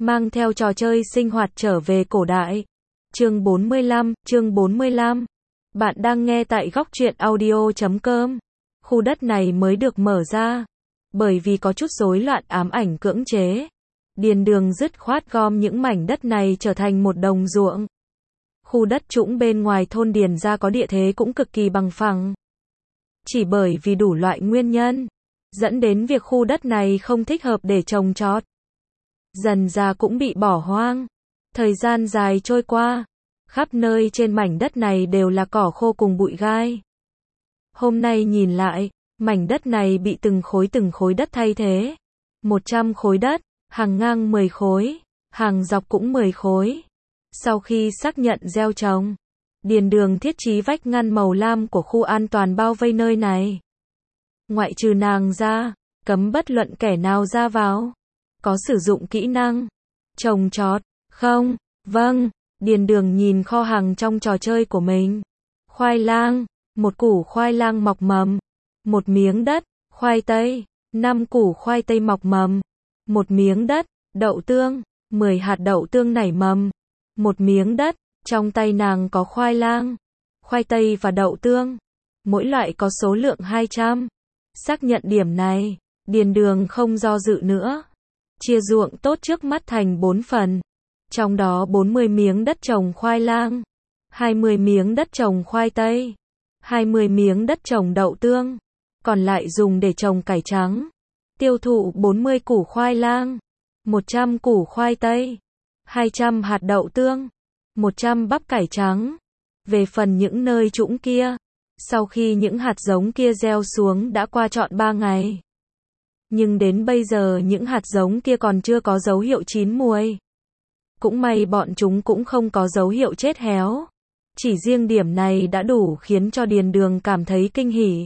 mang theo trò chơi sinh hoạt trở về cổ đại. Chương 45. Bạn đang nghe tại góc truyện audio.com. Khu đất này mới được mở ra, bởi vì có chút rối loạn ám ảnh cưỡng chế. Điền Đường dứt khoát gom những mảnh đất này trở thành một đồng ruộng. Khu đất trũng bên ngoài thôn Điền ra có địa thế cũng cực kỳ bằng phẳng. Chỉ bởi vì đủ loại nguyên nhân, dẫn đến việc khu đất này không thích hợp để trồng trọt. Dần ra cũng bị bỏ hoang. Thời gian dài trôi qua, khắp nơi trên mảnh đất này đều là cỏ khô cùng bụi gai. Hôm nay nhìn lại, mảnh đất này bị từng khối đất thay thế. 100 khối đất, hàng ngang 10 khối, hàng dọc cũng 10 khối. Sau khi xác nhận gieo trồng, Điền Đường thiết trí vách ngăn màu lam của khu an toàn bao vây nơi này. Ngoại trừ nàng ra, cấm bất luận kẻ nào ra vào. Có sử dụng kỹ năng trồng trọt không? Vâng. Điền Đường nhìn kho hàng trong trò chơi của mình. Khoai lang, một củ khoai lang mọc mầm. Một miếng đất, khoai tây, 5 củ khoai tây mọc mầm. Một miếng đất, đậu tương, 10 hạt đậu tương nảy mầm. Một miếng đất, trong tay nàng có khoai lang, khoai tây và đậu tương. Mỗi loại có số lượng 200. Xác nhận điểm này, Điền Đường không do dự nữa. Chia ruộng tốt trước mắt thành 4 phần. Trong đó 40 miếng đất trồng khoai lang, 20 miếng đất trồng khoai tây, 20 miếng đất trồng đậu tương, còn lại dùng để trồng cải trắng. Tiêu thụ 40 củ khoai lang, 100 củ khoai tây, 200 hạt đậu tương, 100 bắp cải trắng. Về phần những nơi trũng kia, sau khi những hạt giống kia gieo xuống đã qua trọn 3 ngày. Nhưng đến bây giờ những hạt giống kia còn chưa có dấu hiệu chín muồi. Cũng may bọn chúng cũng không có dấu hiệu chết héo. Chỉ riêng điểm này đã đủ khiến cho Điền Đường cảm thấy kinh hỉ.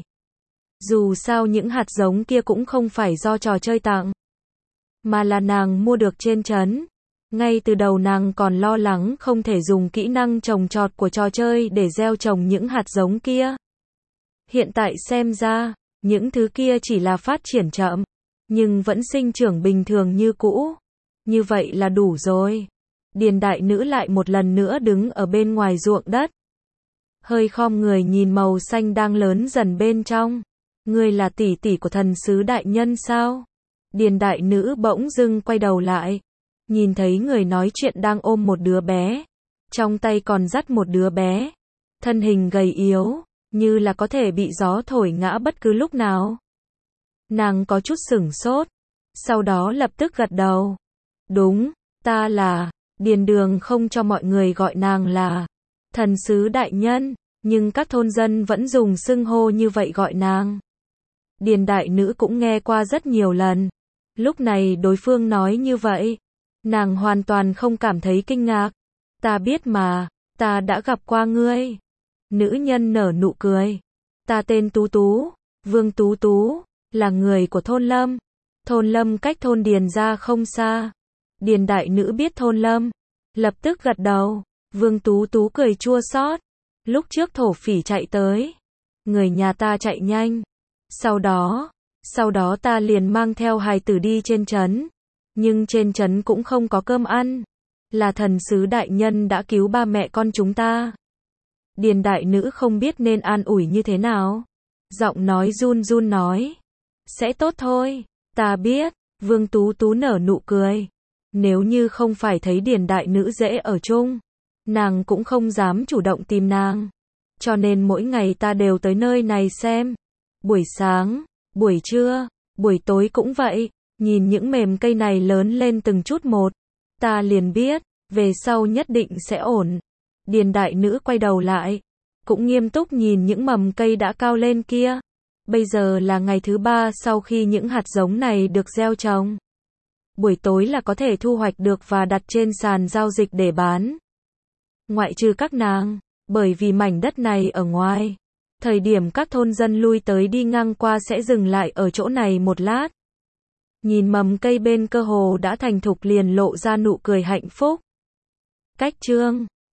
Dù sao những hạt giống kia cũng không phải do trò chơi tặng, mà là nàng mua được trên trấn. Ngay từ đầu nàng còn lo lắng không thể dùng kỹ năng trồng trọt của trò chơi để gieo trồng những hạt giống kia. Hiện tại xem ra, những thứ kia chỉ là phát triển chậm, nhưng vẫn sinh trưởng bình thường như cũ. Như vậy là đủ rồi. Điền đại nữ lại một lần nữa đứng ở bên ngoài ruộng đất. Hơi khom người nhìn màu xanh đang lớn dần bên trong. Ngươi là tỷ tỷ của thần sứ đại nhân sao? Điền đại nữ bỗng dưng quay đầu lại. Nhìn thấy người nói chuyện đang ôm một đứa bé. Trong tay còn dắt một đứa bé. Thân hình gầy yếu, như là có thể bị gió thổi ngã bất cứ lúc nào. Nàng có chút sửng sốt. Sau đó lập tức gật đầu. Đúng, ta là... Điền Đường không cho mọi người gọi nàng là thần sứ đại nhân, nhưng các thôn dân vẫn dùng xưng hô như vậy gọi nàng. Điền đại nữ cũng nghe qua rất nhiều lần. Lúc này đối phương nói như vậy, nàng hoàn toàn không cảm thấy kinh ngạc. Ta biết mà, ta đã gặp qua ngươi. Nữ nhân nở nụ cười. Ta tên Tú Tú, Vương Tú Tú, là người của thôn Lâm. Thôn Lâm cách thôn Điền ra không xa. Điền đại nữ biết thôn Lâm, lập tức gật đầu. Vương Tú Tú cười chua xót. Lúc trước thổ phỉ chạy tới, người nhà ta chạy nhanh. Sau đó ta liền mang theo hài tử đi trên trấn. Nhưng trên trấn cũng không có cơm ăn. Là thần sứ đại nhân đã cứu ba mẹ con chúng ta. Điền đại nữ không biết nên an ủi như thế nào. Giọng nói run run nói. Sẽ tốt thôi, ta biết. Vương Tú Tú nở nụ cười. Nếu như không phải thấy Điền đại nữ dễ ở chung, nàng cũng không dám chủ động tìm nàng. Cho nên mỗi ngày ta đều tới nơi này xem. Buổi sáng, buổi trưa, buổi tối cũng vậy. Nhìn những mềm cây này lớn lên từng chút một, ta liền biết, về sau nhất định sẽ ổn. Điền đại nữ quay đầu lại, cũng nghiêm túc nhìn những mầm cây đã cao lên kia. Bây giờ là ngày thứ 3 sau khi những hạt giống này được gieo trồng. Buổi tối là có thể thu hoạch được và đặt trên sàn giao dịch để bán. Ngoại trừ các nàng, bởi vì mảnh đất này ở ngoài. Thời điểm các thôn dân lui tới đi ngang qua sẽ dừng lại ở chỗ này một lát. Nhìn mầm cây bên cơ hồ đã thành thục liền lộ ra nụ cười hạnh phúc. Cách chương